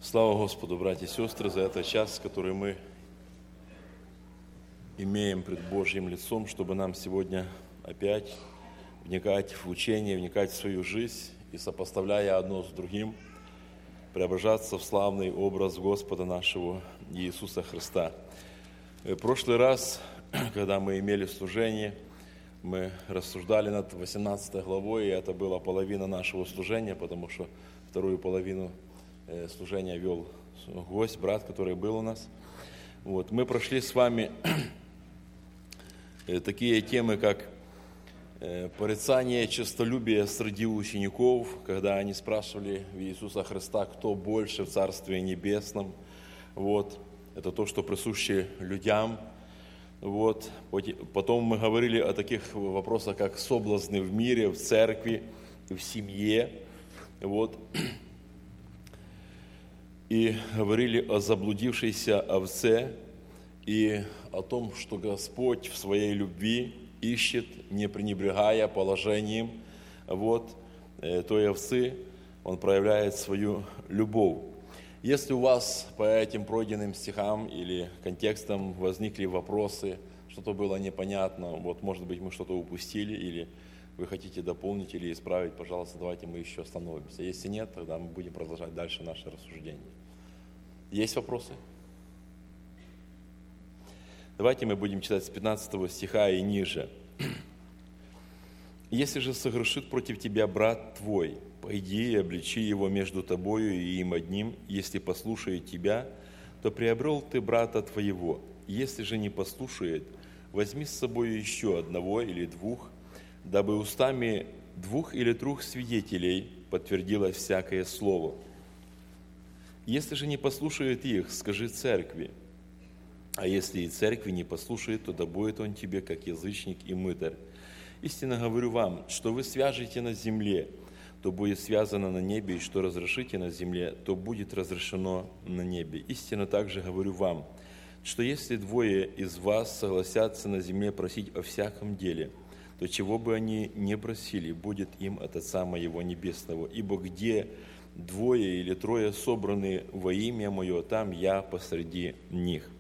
Слава Господу, братья и сестры, за этот час, который мы имеем пред Божьим лицом, чтобы нам сегодня опять вникать в учение, вникать в свою жизнь и, сопоставляя одно с другим, преображаться в славный образ Господа нашего Иисуса Христа. В прошлый раз, когда мы имели служение, мы рассуждали над 18 главой, и это была половина нашего служения, потому что вторую половину служения вел гость, брат, который был у нас. Мы прошли с вами такие темы, как порицание честолюбия среди учеников, когда они спрашивали у Иисуса Христа, кто больше в Царстве Небесном. Это то, что присуще людям. Потом мы говорили о таких вопросах, как соблазны в мире, в церкви, в семье. И говорили о заблудившейся овце и о том, что Господь в своей любви ищет, не пренебрегая положением той овцы, Он проявляет свою любовь. Если у вас по этим пройденным стихам или контекстам возникли вопросы, что-то было непонятно, может быть, мы что-то упустили, или вы хотите дополнить или исправить, пожалуйста, давайте мы еще остановимся. Если нет, тогда мы будем продолжать дальше наше рассуждение. Есть вопросы? Давайте мы будем читать с 15 стиха и ниже. «Если же согрешит против тебя брат твой, пойди и обличи его между тобою и им одним, если послушает тебя, то приобрел ты брата твоего. Если же не послушает, возьми с собой еще одного или двух, дабы устами 2 или 3 свидетелей подтвердилось всякое слово. Если же не послушает их, скажи церкви. А если и церкви не послушает, то да будет он тебе, как язычник и мытарь. Истинно говорю вам, что вы свяжете на земле, то будет связано на небе, и что разрешите на земле, то будет разрешено на небе. Истинно также говорю вам, что если 2 из вас согласятся на земле просить о всяком деле, то чего бы они ни просили, будет им от Отца Моего Небесного. Ибо где 2 или 3 собраны во имя Мое, там я посреди них».